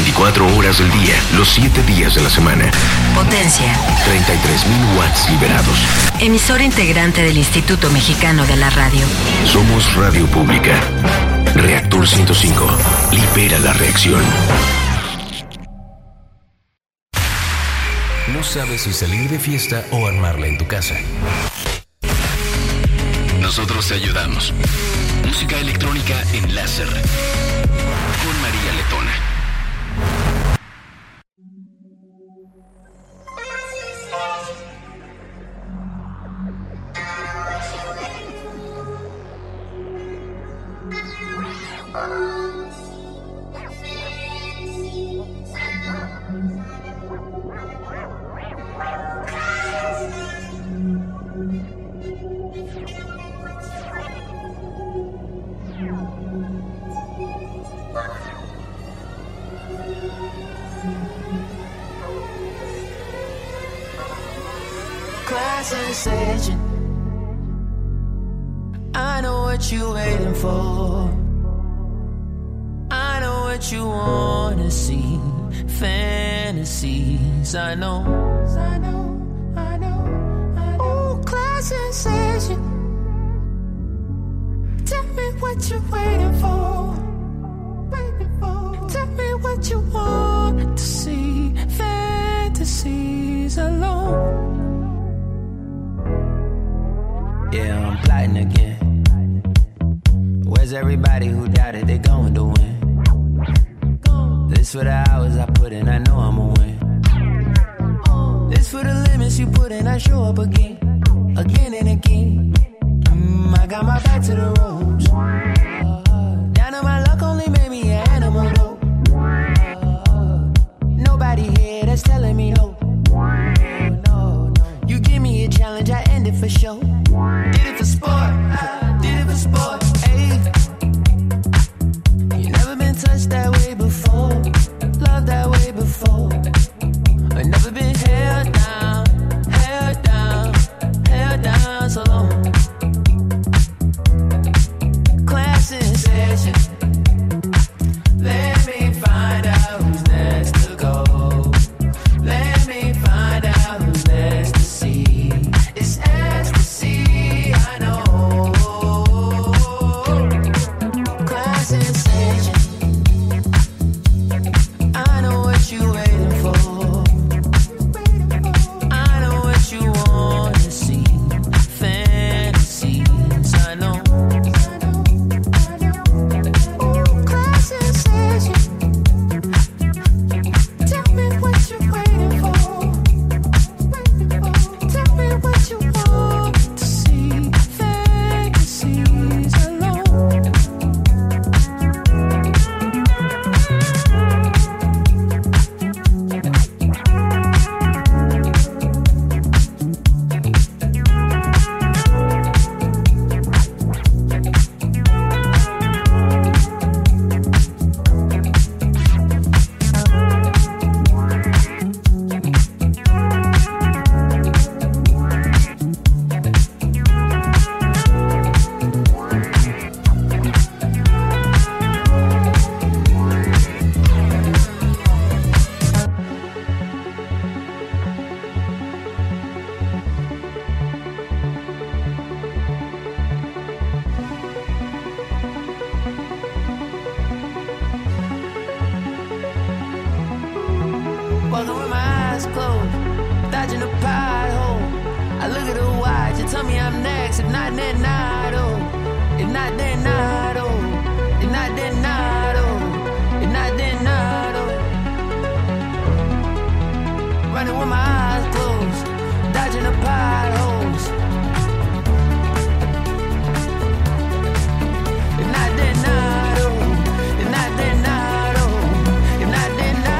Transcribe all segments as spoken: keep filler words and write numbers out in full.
veinticuatro horas del día, los siete días de la semana. Potencia. treinta y tres mil watts liberados. Emisora integrante del Instituto Mexicano de la Radio. Somos Radio Pública. Reactor ciento cinco. Libera la reacción. No sabes si salir de fiesta o armarla en tu casa. Nosotros te ayudamos. Música electrónica en láser. Con María Letona. Sensation. I know what you're waiting for. I know what you wanna see. Fantasies. I know. I know. I know. I know. Ooh, class sensation. Tell me what you're waiting for. Waiting for. Tell me what you want to see. Fantasies alone. Yeah, I'm plotting again. Where's everybody who doubted they're going to win? This for the hours I put in, I know I'ma win. This for the limits you put in, I show up again, again and again. Mm, I got my back to the ropes. Down on my luck only made me an animal though. Nobody here that's telling me no. No, no. You give me a challenge, I end it for sure. Did it for sport, I did it for sport, ayy. You never been touched that way before, loved that way before. I never been held down, held down, held down so long. Class sensation. Let me find out who's next to go. Let me find out who's next to see. It's ecstasy. Walking with my eyes closed, dodging a pothole. I look at the watch, you tell me I'm next. If not, then not, oh. If not, then not, oh. If not, then not, oh. If not, then not, oh. Running with my eyes closed, dodging the potholes. If not, then not, oh. If not, then not, oh. If not, then not.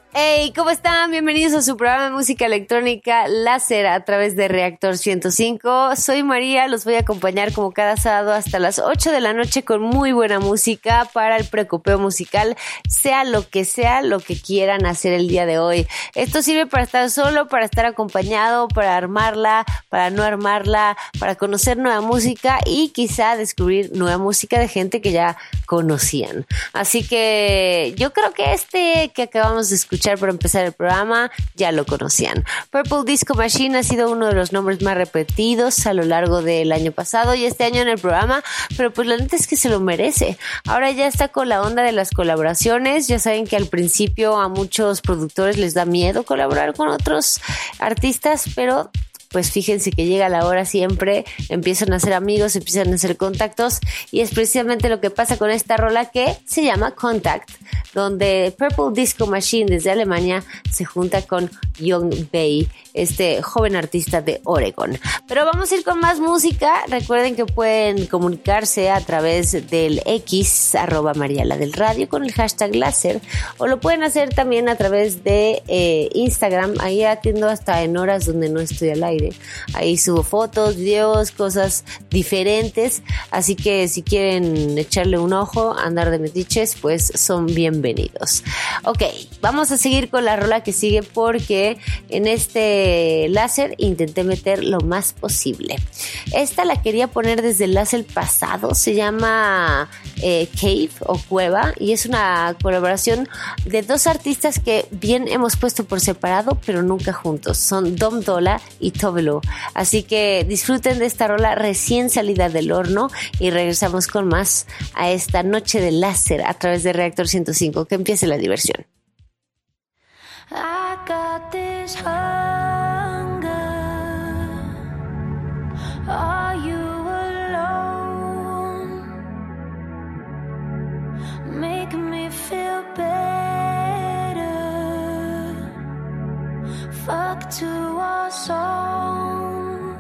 Hey, ¿cómo están? Bienvenidos a su programa de música electrónica Láser a través de Reactor ciento cinco. Soy María, los voy a acompañar como cada sábado hasta las ocho de la noche con muy buena música para el precopeo musical, sea lo que sea lo que quieran hacer el día de hoy. Esto sirve para estar solo, para estar acompañado, para armarla, para no armarla, para conocer nueva música y quizá descubrir nueva música de gente que ya conocían. Así que yo creo que este que acabamos de escuchar para empezar el programa ya lo conocían. Purple Disco Machine ha sido uno de los nombres más repetidos a lo largo del año pasado y este año en el programa, pero pues la neta es que se lo merece. Ahora ya está con la onda de las colaboraciones. Ya saben que al principio a muchos productores les da miedo colaborar con otros artistas, pero pues fíjense que llega la hora siempre, empiezan a hacer amigos, empiezan a hacer contactos y es precisamente lo que pasa con esta rola que se llama Contact, donde Purple Disco Machine desde Alemania se junta con Young Bay, este joven artista de Oregon. Pero vamos a ir con más música. Recuerden que pueden comunicarse a través del X, arroba Mariala del Radio, con el hashtag láser, o lo pueden hacer también a través de eh, Instagram. Ahí atiendo hasta en horas donde no estoy al aire. Ahí subo fotos, videos, cosas diferentes, así que si quieren echarle un ojo, andar de metiches, pues son bienvenidos. Ok, vamos a seguir con la rola que sigue porque en este láser intenté meter lo más posible. Esta la quería poner desde el láser pasado, se llama eh, Cave o Cueva y es una colaboración de dos artistas que bien hemos puesto por separado pero nunca juntos, son Dom Dolla y Tove Lo. Así que disfruten de esta rola recién salida del horno y regresamos con más a esta noche de láser a través de Reactor ciento cinco. Que empiece la diversión. I got this hunger. Are you alone? Making me feel better. Fuck to our song.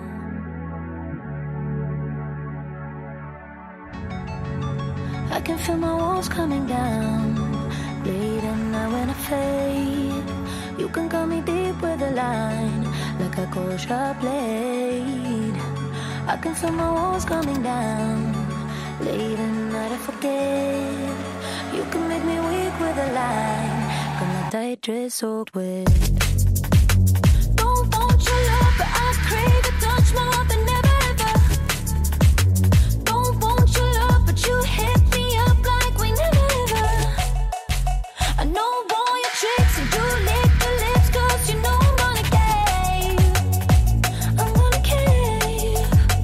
I can feel my walls coming down. Late at night when I fade, you can cut me deep with a line, like a cold sharp blade. I can feel my walls coming down. Late at night I forget, you can make me weak with a line, got my tight dress soaked wet. Don't want your love, but I crave a touch more than ever ever. Don't want your love, but you hit me up like we never ever. I know all your tricks and you lick the lips, cause you know I'm gonna cave. I'm gonna cave.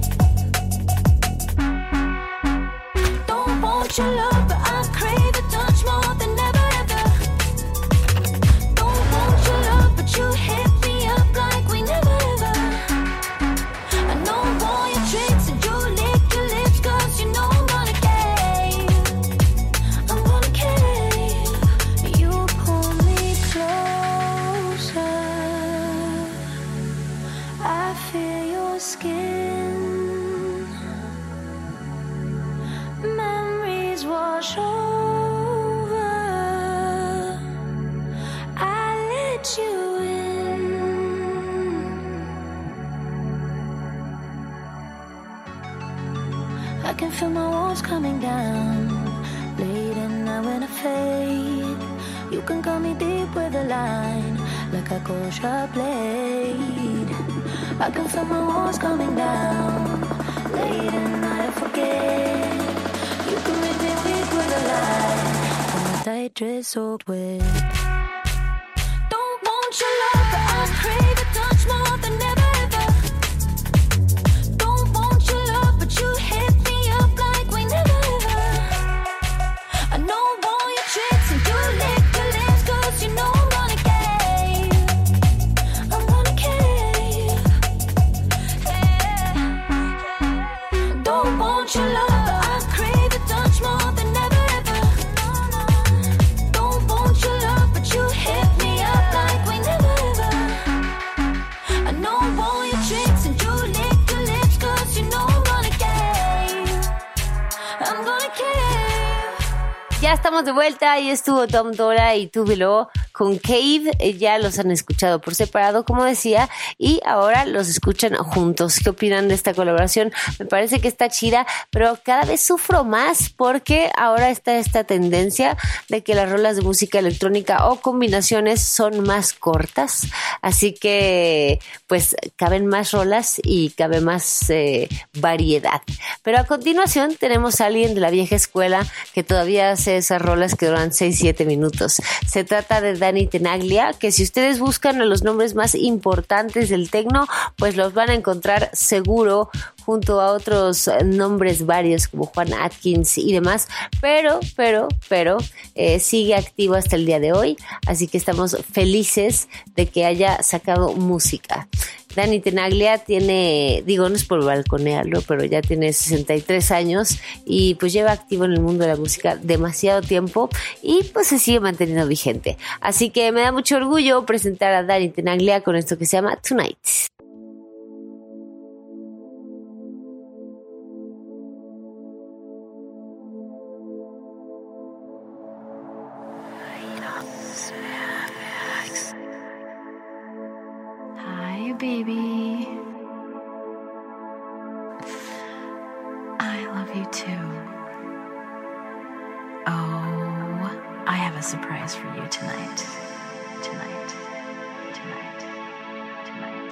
Don't want your love, but I crave a touch more than ever ever. Don't want your love, but you hit me up like we never ever. I know all your tricks and you lick the lips, cause you know I'm gonna cave. I'm gonna cave. You pull me closer, I feel your skin. Memories wash over, I let you in. I can feel my walls coming down. Late at night when I fade, you can cut me deep with a line, like a cold sharp blade. I can feel my walls coming down. Late at night I forget, you can make me weak with a line, got my tight dress soaked wet. Don't want your love, but I crave a touch more than ever ever. Don't want your love, but you hit me up like we never ever. I know all your tricks and you lick the lips, cause you know I'm gonna cave. I'm gonna cave. Yeah. Don't want your love, but I crave a touch more than ever ever. Don't want your love, but you hit me up like we never ever. estamos de vuelta. Ahí estuvo Tom Dora y Tubelo con Cave. Ya los han escuchado por separado, como decía, y ahora los escuchan juntos. ¿Qué opinan de esta colaboración? Me parece que está chida, pero cada vez sufro más porque ahora está esta tendencia de que las rolas de música electrónica o combinaciones son más cortas. Así que, pues, caben más rolas y cabe más eh, variedad. Pero a continuación tenemos a alguien de la vieja escuela que todavía hace esas rolas que duran seis siete minutos. Se trata de Danny Tenaglia, que si ustedes buscan a los nombres más importantes del techno, pues los van a encontrar seguro junto a otros nombres varios como Juan Atkins y demás, pero, pero, pero eh, sigue activo hasta el día de hoy, así que estamos felices de que haya sacado música. Danny Tenaglia tiene, digo, no es por balconearlo, pero ya tiene sesenta y tres años y pues lleva activo en el mundo de la música demasiado tiempo y pues se sigue manteniendo vigente. Así que me da mucho orgullo presentar a Danny Tenaglia con esto que se llama Tonight. Baby, I love you too. Oh, I have a surprise for you tonight. Tonight. Tonight. Tonight.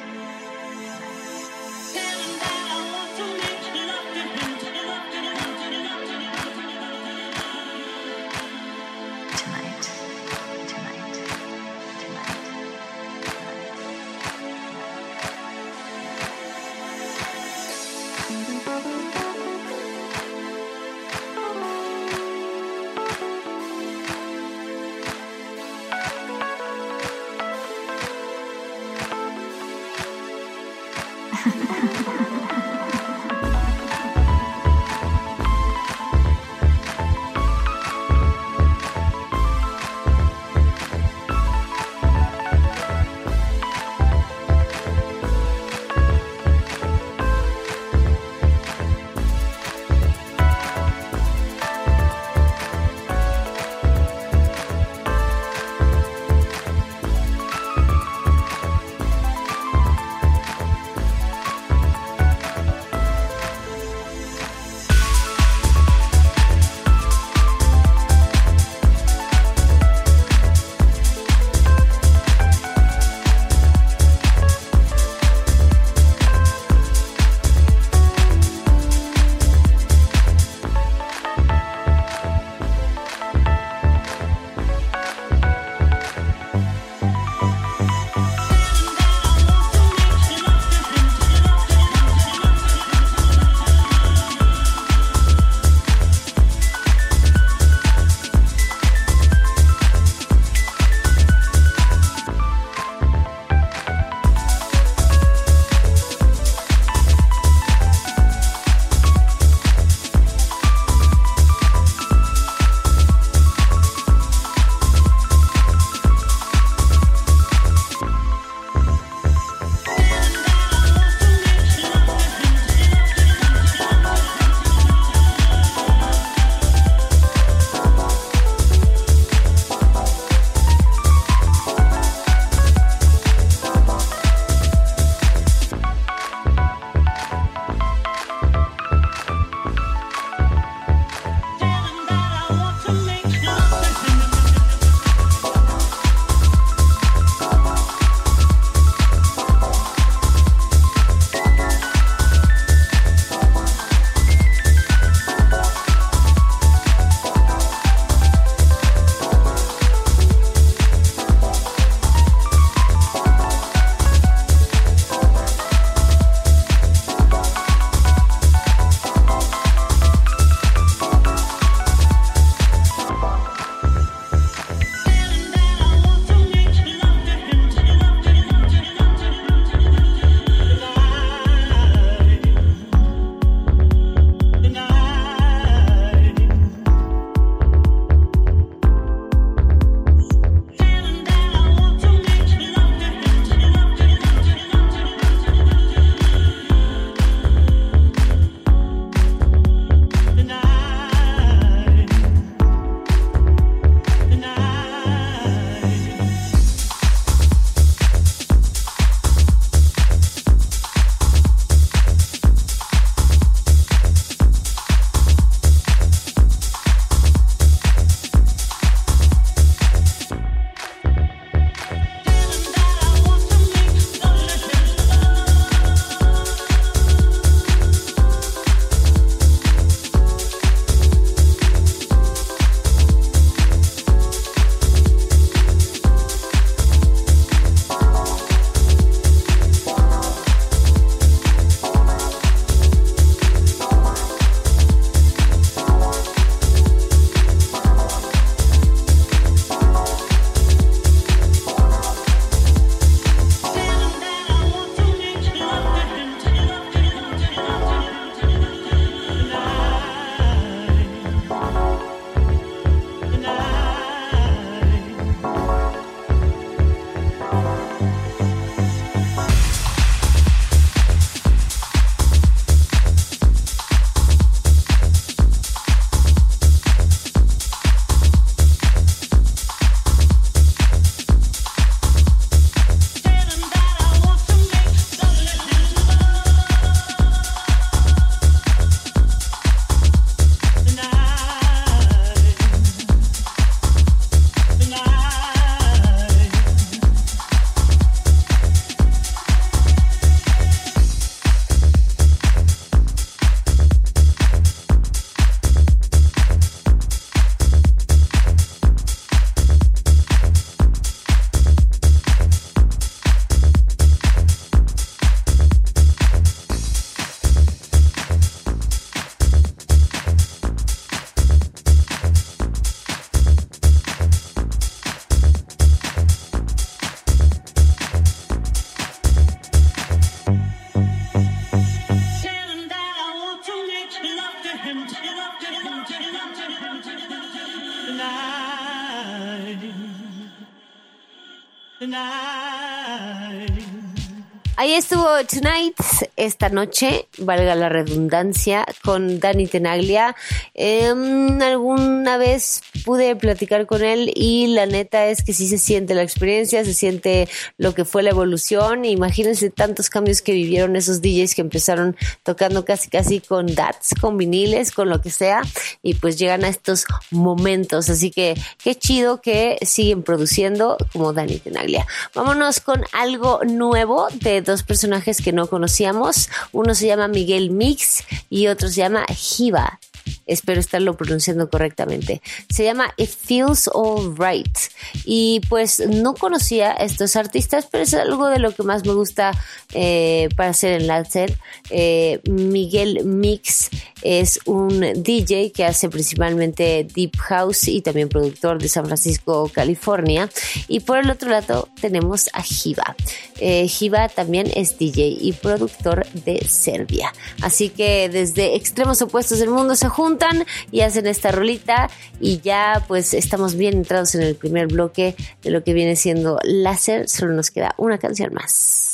Ahí estuvo Tonight, esta noche, valga la redundancia, con Dani Tenaglia. Eh, alguna vez pude platicar con él y la neta es que sí se siente la experiencia, se siente lo que fue la evolución. Imagínense tantos cambios que vivieron esos D Js que empezaron tocando casi casi con D A Ts, con viniles, con lo que sea, y pues llegan a estos momentos. Así que qué chido que siguen produciendo como Dani Tenaglia. Vámonos con algo nuevo de dos personajes que no conocíamos. Uno se llama Miguel Mix y otro se llama Hiva. Espero estarlo pronunciando correctamente. Se llama It Feels Alright. Y pues no conocía a estos artistas, pero es algo de lo que más me gusta eh, para hacer en láser. Eh, Miguel Mix es un D J que hace principalmente Deep House y también productor de San Francisco, California. Y por el otro lado tenemos a Hiva. Eh, Hiva también es D J y productor de Serbia. Así que desde extremos opuestos del mundo se juntan y hacen esta rolita y ya pues estamos bien entrados en el primer bloque de lo que viene siendo láser. Solo nos queda una canción más.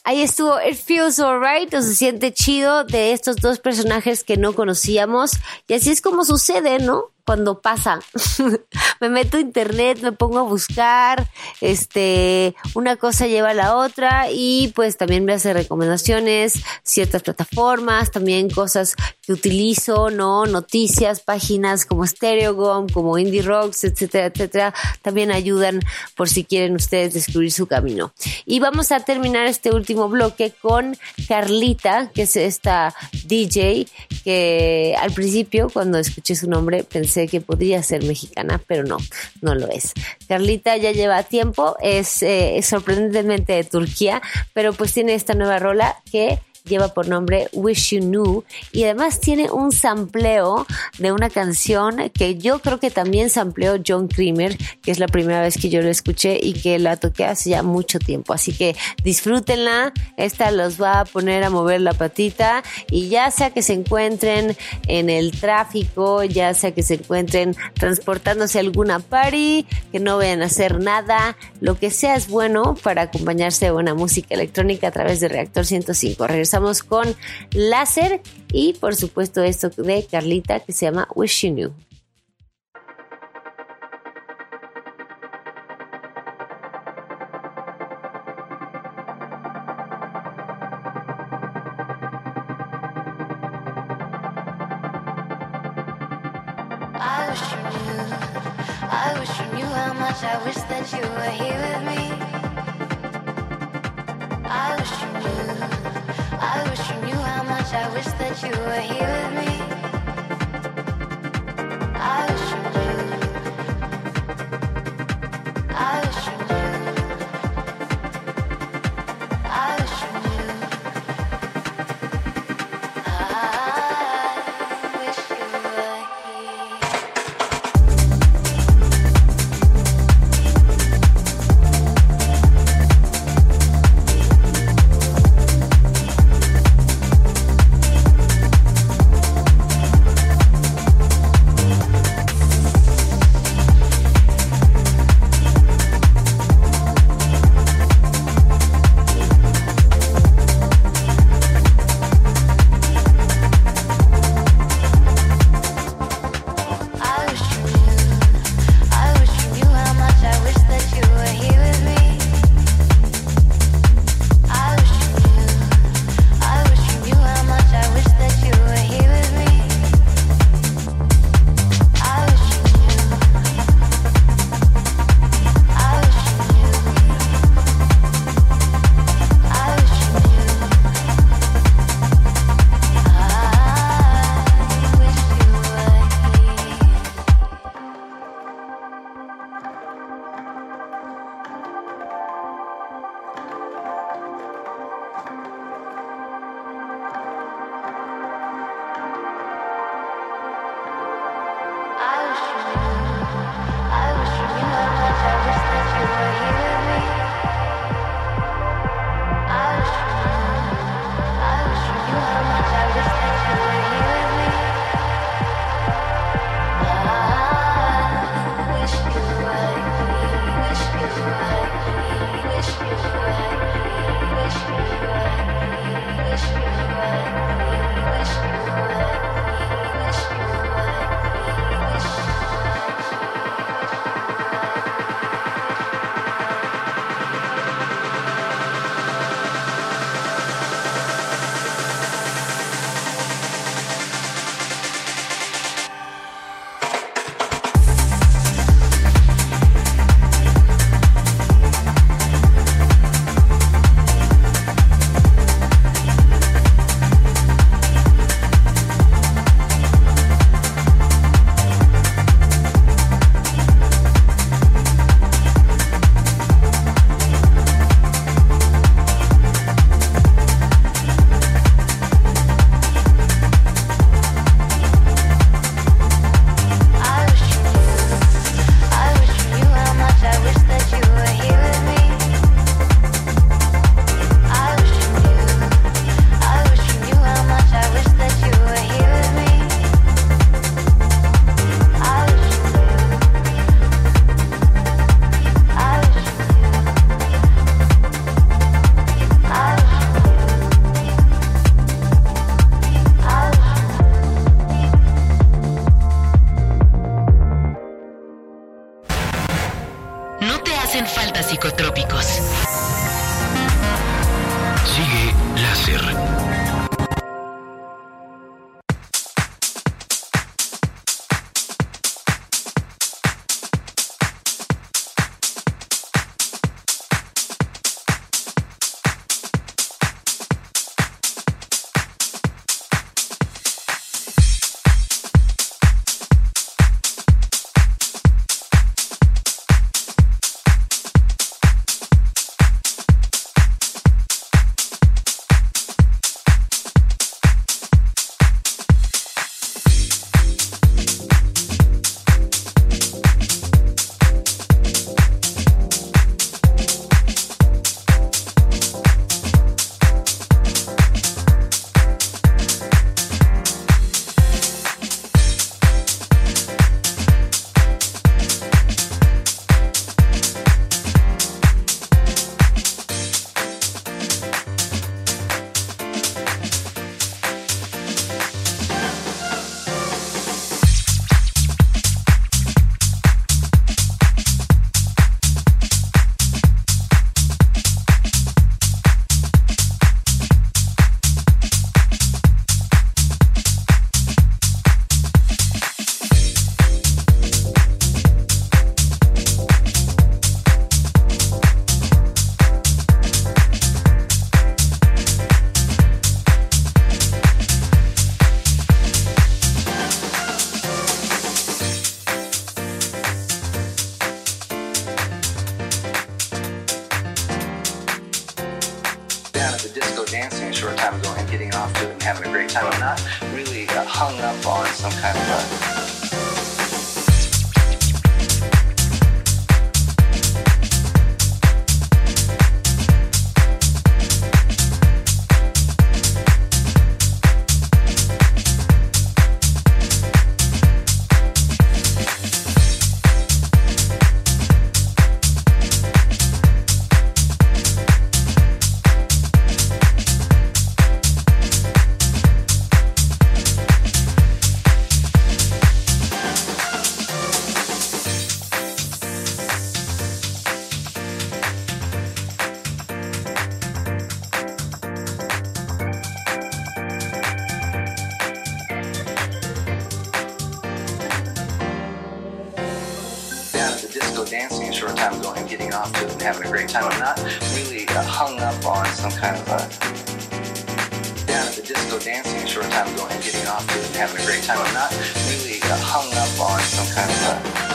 Ahí estuvo It Feels Alright, o Se Siente Chido, de estos dos personajes que no conocíamos. Y así es como sucede, ¿no? Cuando pasa. Me meto a internet, me pongo a buscar, este, una cosa lleva a la otra y pues también me hace recomendaciones, ciertas plataformas, también cosas que utilizo, ¿no? Noticias, páginas como Stereogum, como Indie Rocks, etcétera, etcétera. También ayudan por si quieren ustedes descubrir su camino. Y vamos a terminar este último bloque con Carlita, que es esta D J que al principio cuando escuché su nombre pensé que podría ser mexicana, pero no, no lo es. Carlita ya lleva tiempo, es, eh, es sorprendentemente de Turquía, pero pues tiene esta nueva rola que lleva por nombre Wish You Knew y además tiene un sampleo de una canción que yo creo que también sampleó John Creamer, que es la primera vez que yo la escuché y que la toqué hace ya mucho tiempo, así que disfrútenla, esta los va a poner a mover la patita y ya sea que se encuentren en el tráfico, ya sea que se encuentren transportándose a alguna party, que no vayan a hacer nada, lo que sea es bueno para acompañarse de buena música electrónica a través de Reactor ciento cinco. Regresamos con Láser y por supuesto esto de Carlita que se llama Wish You Knew. I wish you knew, I wish you knew how much I wish that you were here with me. I wish you knew, I wish you knew how much I wish that you were here with me. I wish you knew, I wish you knew, I wish you knew, I wish you were here. dancing a short time ago and getting off to it and having a great time. I'm not really uh, hung up on some kind of a dancing a short time ago and getting off to it and having a great time. I'm not really uh, hung up on some kind of a down at the disco dancing a short time ago and getting off to it and having a great time. I'm not really uh, hung up on some kind of a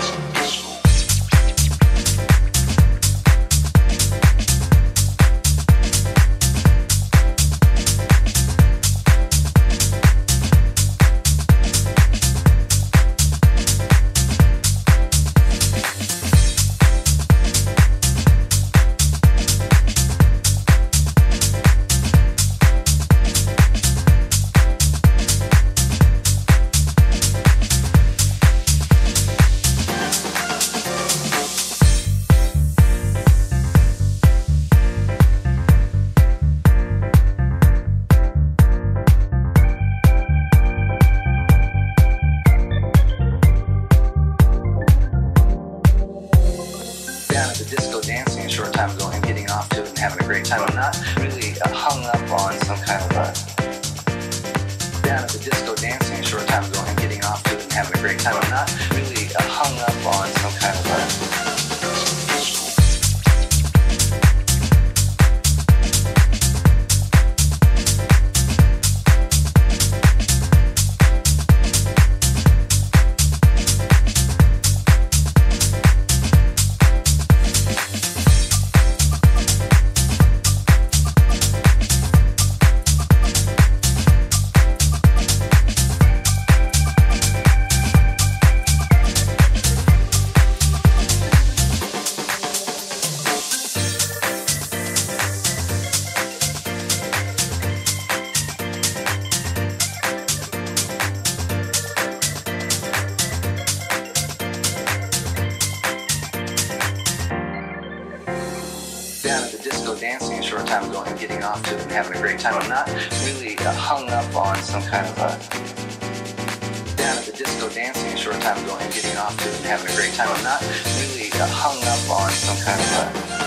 dancing a short time ago and getting off to it and having a great time. I'm not really uh, hung up on some kind of a down at the disco dancing a short time ago and getting off to it and having a great time. I'm not really uh, hung up on some kind of a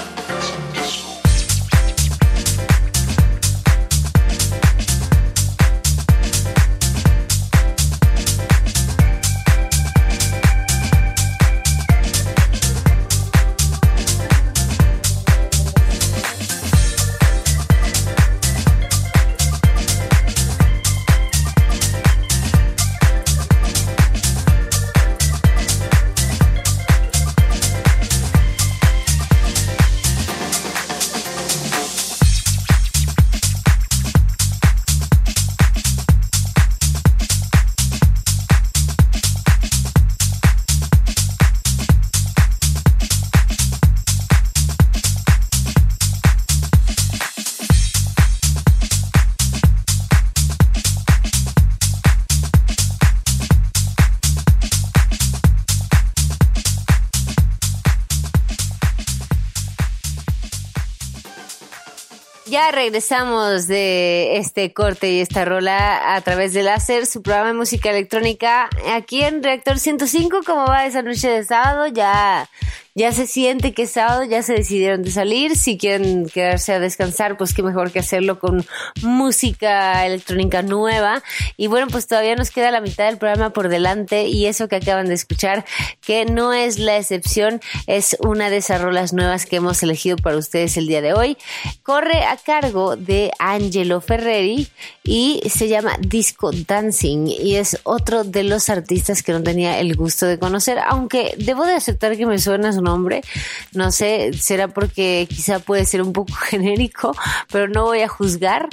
Ya regresamos de este corte y esta rola a través de Láser, su programa de música electrónica aquí en Reactor ciento cinco. ¿Cómo va esa noche de sábado? Ya, ya se siente que es sábado, ya se decidieron de salir. Si quieren quedarse a descansar, pues qué mejor que hacerlo con música electrónica nueva. Y bueno, pues todavía nos queda la mitad del programa por delante y eso que acaban de escuchar, que no es la excepción, es una de esas rolas nuevas que hemos elegido para ustedes el día de hoy. Corre a cargo de Angelo Ferreri y se llama Disco Dancing y es otro de los artistas que no tenía el gusto de conocer, aunque debo de aceptar que me suena su nombre. No sé, será porque quizá puede ser un poco genérico, pero no voy a juzgar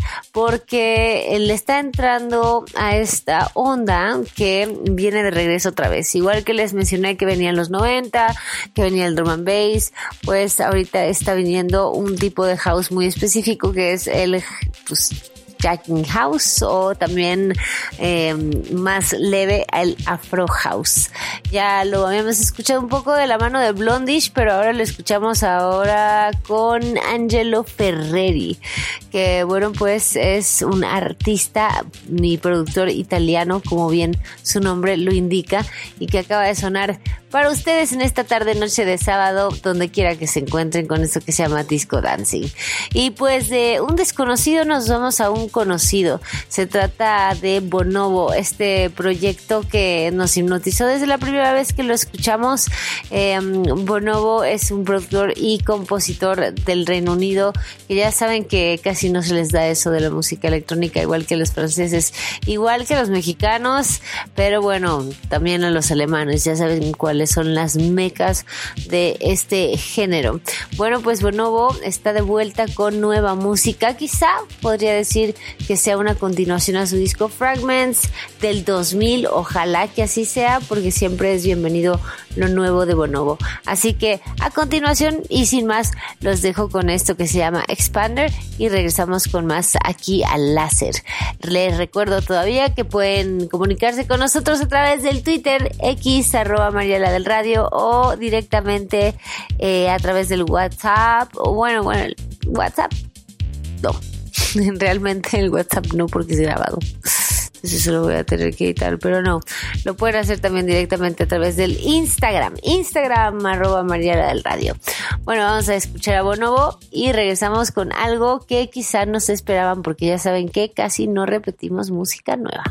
porque le está entrando a esta onda que viene de regreso otra vez. Igual que les mencioné que venía en los noventa, que venía el drum and bass, pues ahorita está viniendo un tipo de house muy específico que es el, pues, Jacking House, o también eh, más leve el Afro House. Ya lo habíamos escuchado un poco de la mano de Blondish, pero ahora lo escuchamos ahora con Angelo Ferreri, que bueno, pues es un artista y productor italiano, como bien su nombre lo indica, y que acaba de sonar para ustedes en esta tarde noche de sábado, donde quiera que se encuentren, con esto que se llama Disco Dancing. Y pues de un desconocido nos vamos a un conocido. Se trata de Bonobo, este proyecto que nos hipnotizó desde la primera vez que lo escuchamos. Eh, Bonobo es un productor y compositor del Reino Unido, que ya saben que casi no se les da eso de la música electrónica, igual que los franceses, igual que los mexicanos, pero bueno, también a los alemanes, ya saben cuáles son las mecas de este género. Bueno, pues Bonobo está de vuelta con nueva música. Quizá podría decir que sea una continuación a su disco Fragments del dos mil. Ojalá que así sea, porque siempre es bienvenido lo nuevo de Bonobo. Así que a continuación y sin más, los dejo con esto que se llama Expander y regresamos con más aquí al Láser. Les recuerdo todavía que pueden comunicarse con nosotros a través del Twitter X arroba Mariela del Radio, o directamente eh, a través del WhatsApp, o bueno, bueno, el WhatsApp no, realmente el WhatsApp no, porque es grabado, entonces eso lo voy a tener que editar, pero no, lo pueden hacer también directamente a través del Instagram, Instagram arroba Mariela del Radio. Bueno, vamos a escuchar a Bonobo y regresamos con algo que quizás no se esperaban, porque ya saben que casi no repetimos música nueva.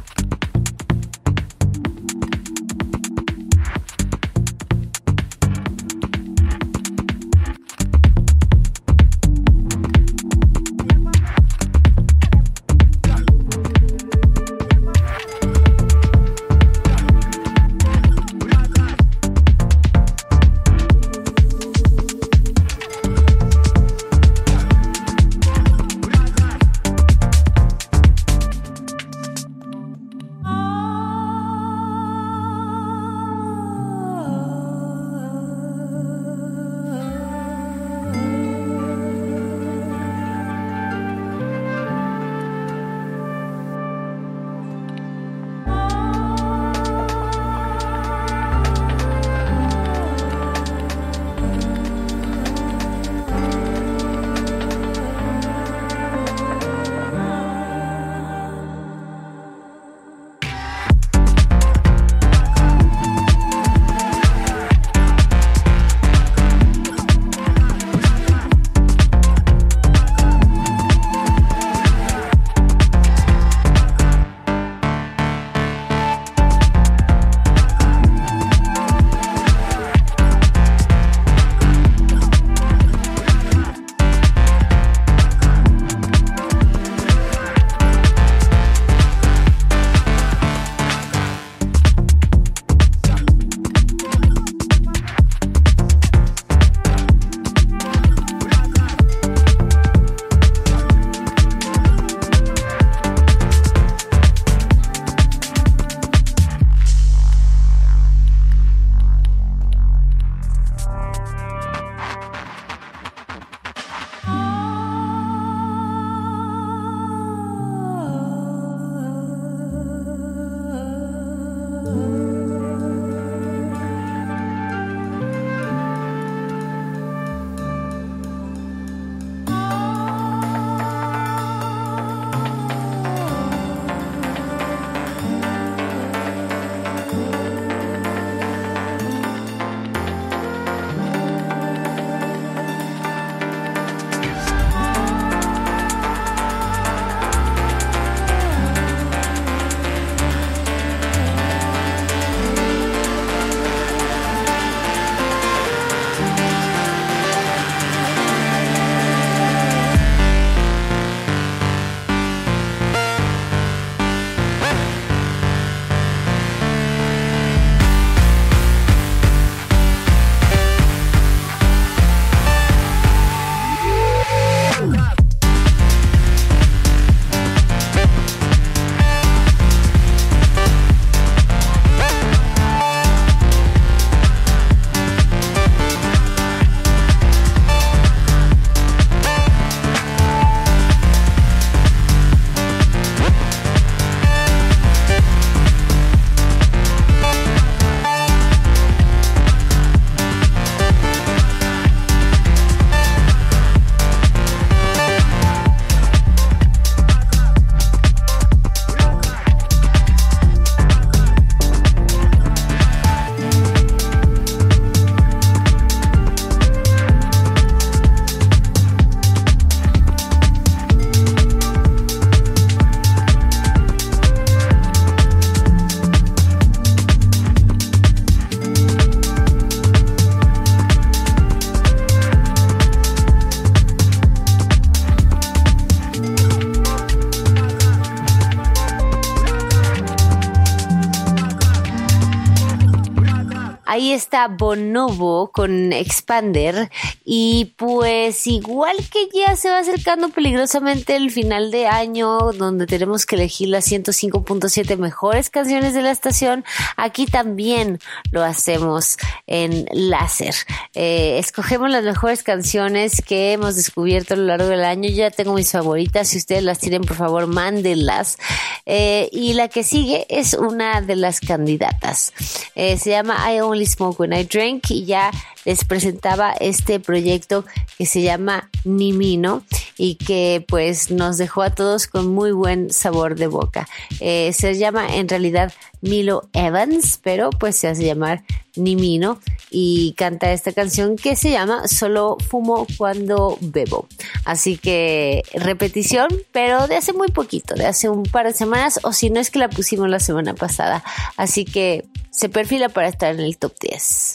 ahí está Bonobo con Expander y pues igual que ya se va acercando peligrosamente el final de año donde tenemos que elegir las ciento cinco punto siete mejores canciones de la estación, aquí también lo hacemos en Láser. Eh, escogemos las mejores canciones que hemos descubierto a lo largo del año. Yo ya tengo mis favoritas, si ustedes las tienen por favor mándenlas. Eh, y la que sigue es una de las candidatas. Eh, se llama I Only Smoke When I Drink y ya les presentaba este proyecto que se llama Nimino y que pues nos dejó a todos con muy buen sabor de boca. Eh, se llama en realidad Milo Evans, pero pues se hace llamar Nimino y canta esta canción que se llama Solo Fumo Cuando Bebo. Así que repetición, pero de hace muy poquito, de hace un par de semanas, o si no es que la pusimos la semana pasada. Así que se perfila para estar en el top diez.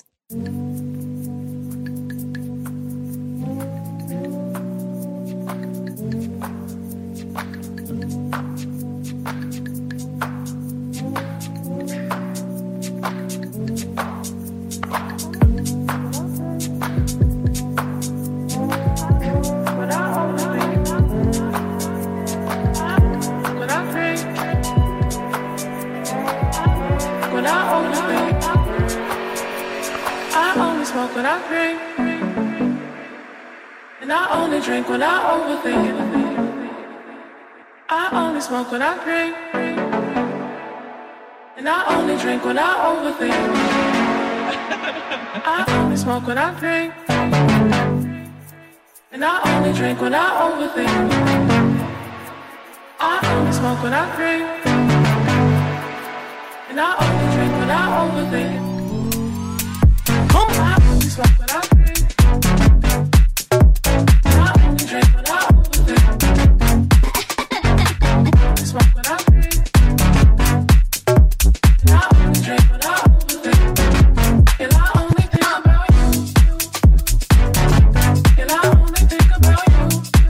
Smoke when I drink, and I only drink when I overthink. I only smoke when I drink, and I only drink when I overthink. I only smoke when I drink, and I only drink when I overthink. I only smoke when I drink, and I only drink when I overthink. I only smoke when I drink, and I only drink when I overthink. I smoke when I drink, and I only drink when I overthink. And I only think about you, and I only think about you,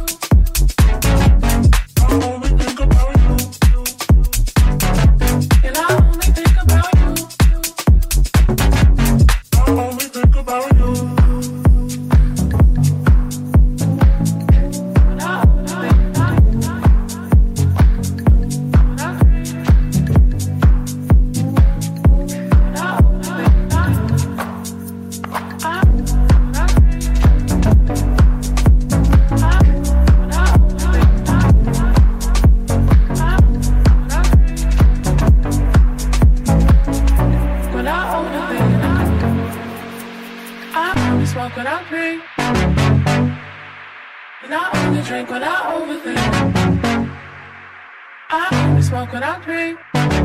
I only think about you, and I only think about you, I only think about you. When I drink, and I only drink when I overthink. I only smoke when I drink,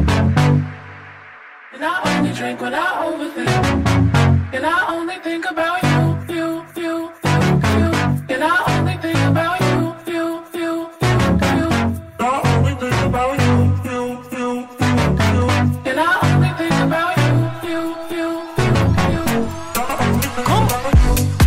and I only drink when I overthink. And I only think about you, you, you, you, you. And I only think about you, you, you, you, you. I only think about you, you, you, you, you. And I only think about you, you, you, you, you. I only think about you.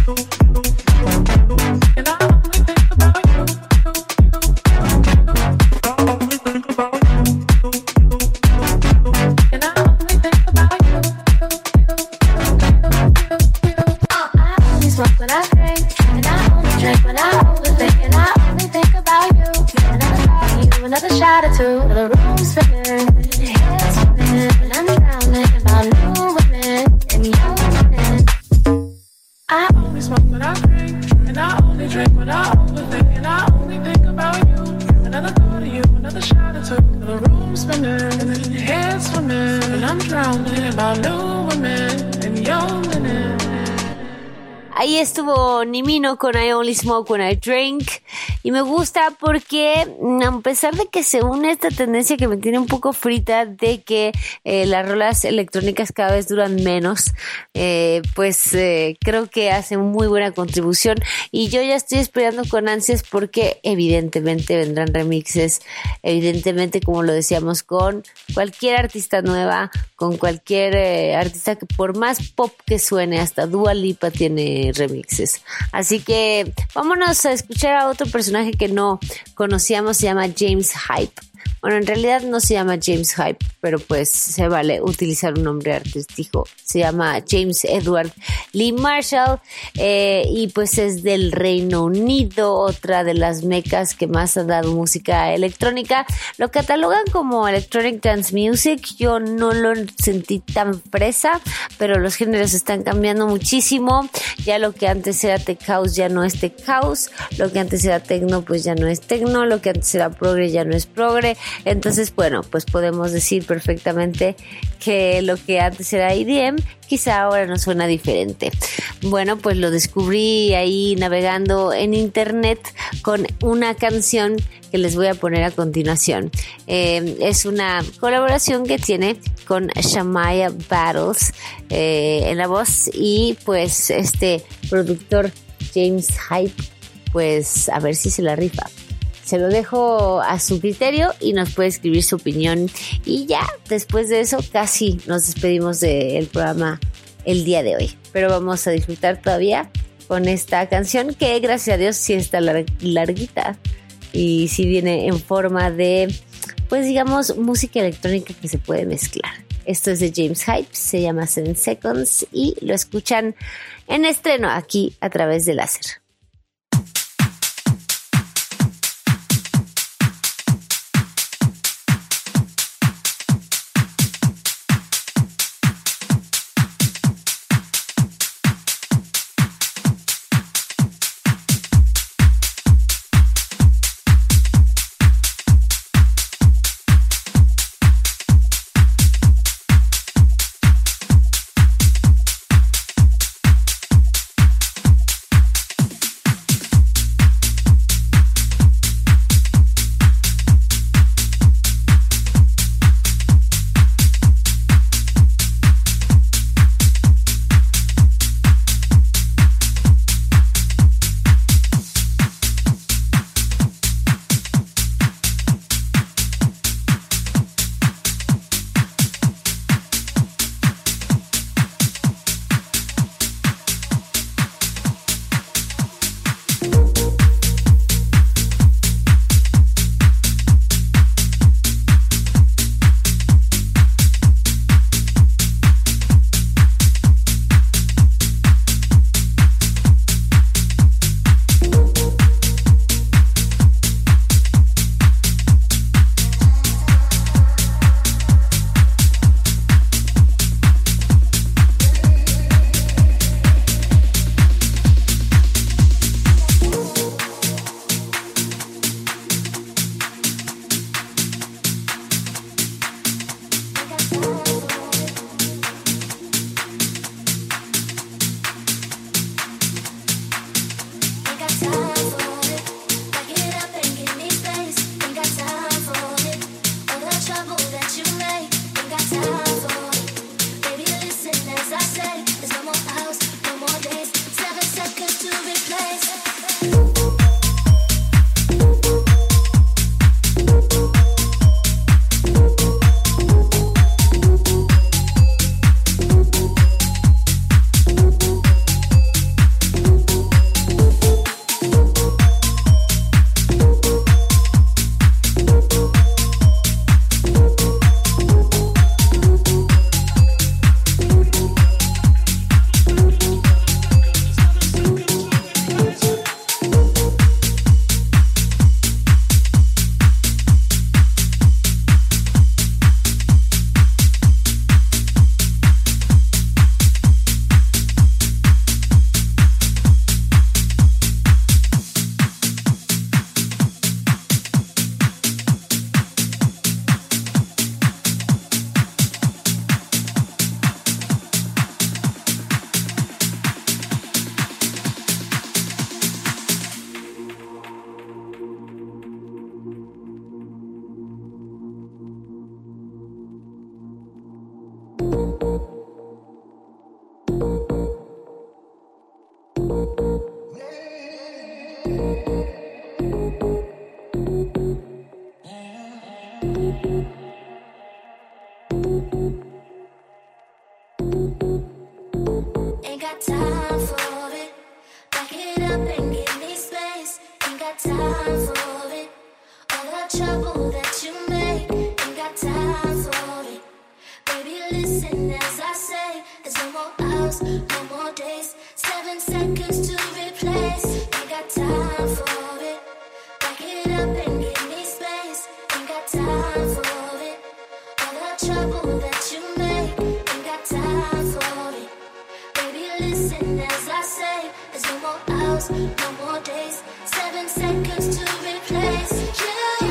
Another shot or two, the room spinning, head spinning, and I'm drowning about new women and young women. I only smoke when I drink, and I only drink when I overthink, and I only think about you. Another thought of you, another shot or two, the room spinning, head swimming, and I'm drowning about new women and young women. Ahí estuvo Nimino con I Only Smoke When I Drink y me gusta porque a pesar de que se une esta tendencia que me tiene un poco frita de que eh, las rolas electrónicas cada vez duran menos, eh, pues eh, creo que hace muy buena contribución y yo ya estoy esperando con ansias porque evidentemente vendrán remixes, evidentemente como lo decíamos con cualquier artista nueva, con cualquier eh, artista que por más pop que suene, hasta Dua Lipa tiene remixes. Así que vámonos a escuchar a otro personaje que no conocíamos, se llama James Hype. Bueno, en realidad no se llama James Hype, pero pues se vale utilizar un nombre artístico. Se llama James Edward Lee Marshall eh, y pues es del Reino Unido, otra de las mecas que más ha dado música electrónica. Lo catalogan como Electronic Dance Music. Yo no lo sentí tan fresa, pero los géneros están cambiando muchísimo. Ya lo que antes era tech house ya no es tech house, lo que antes era techno pues ya no es techno, lo que antes era progre ya no es progre. Entonces, bueno, pues podemos decir perfectamente que lo que antes era E D M quizá ahora nos suena diferente. Bueno, pues lo descubrí ahí navegando en internet con una canción que les voy a poner a continuación. Eh, es una colaboración que tiene con Shamaya Battles eh, en la voz y pues este productor James Hype, pues a ver si se la rifa. Se lo dejo a su criterio y nos puede escribir su opinión. Y ya, después de eso, casi nos despedimos del programa el día de hoy. Pero vamos a disfrutar todavía con esta canción que, gracias a Dios, sí está lar- larguita. Y sí viene en forma de, pues digamos, música electrónica que se puede mezclar. Esto es de James Hype, se llama Seven Seconds y lo escuchan en estreno aquí a través de Láser. listen as I say. There's no more hours, no more days. Seven seconds to replace you.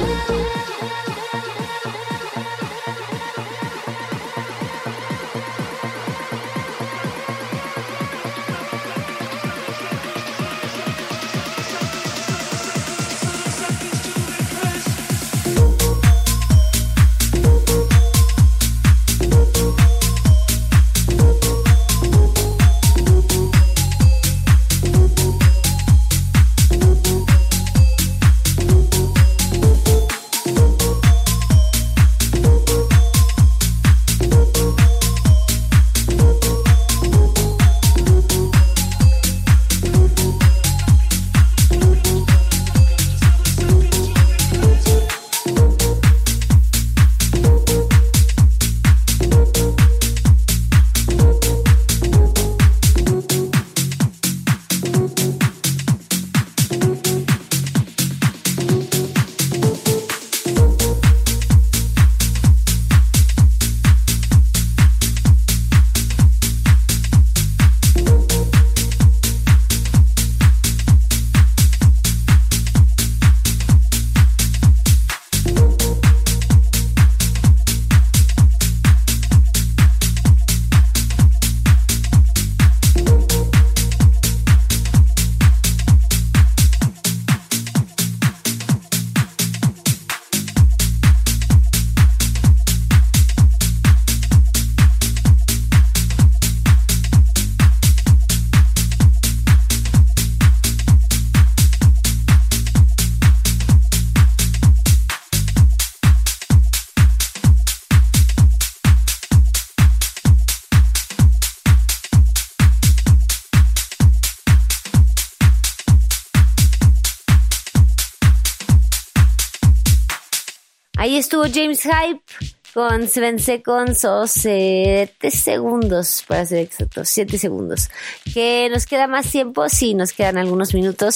Ahí estuvo James Hype con Seven Seconds o siete segundos, para ser exactos, siete segundos. ¿Que nos queda más tiempo? Sí, nos quedan algunos minutos.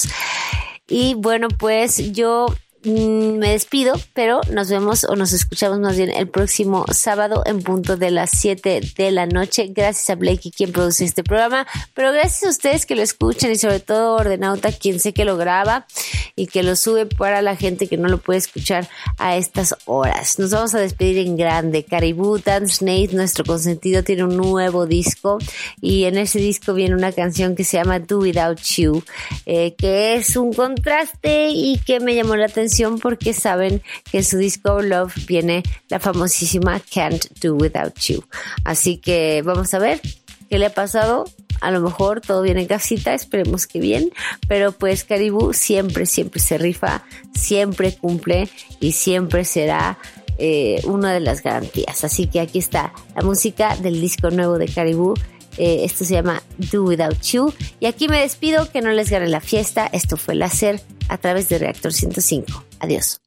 Y bueno, pues yo mmm, me despido, pero nos vemos o nos escuchamos más bien el próximo sábado en punto de las siete de la noche. Gracias a Blakey, quien produce este programa, pero gracias a ustedes que lo escuchan y sobre todo Ordenauta, quien sé que lo graba y que lo sube para la gente que no lo puede escuchar a estas horas. Nos vamos a despedir en grande. Caribou Dance Nate, nuestro consentido, tiene un nuevo disco y en ese disco viene una canción que se llama Do Without You, eh, que es un contraste y que me llamó la atención porque saben que en su disco Love viene la famosísima Can't Do Without You. Así que vamos a ver qué le ha pasado. A lo mejor todo viene en casita, esperemos que bien, pero pues Caribou siempre, siempre se rifa, siempre cumple y siempre será eh, una de las garantías. Así que aquí está la música del disco nuevo de Caribou. Eh, esto se llama Do Without You. Y aquí me despido, que no les gane la fiesta. Esto fue Láser a través de Reactor ciento cinco. Adiós.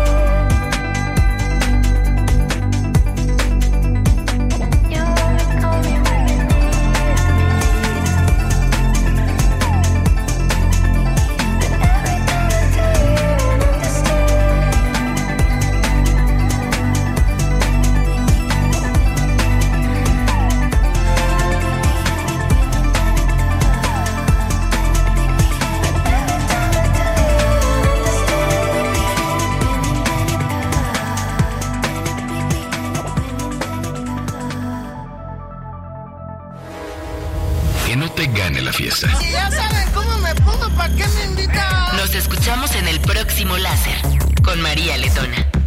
You're que no te gane la fiesta. Si ya saben cómo me pongo, ¿para qué me invitan? Nos escuchamos en el próximo Láser con María Letona.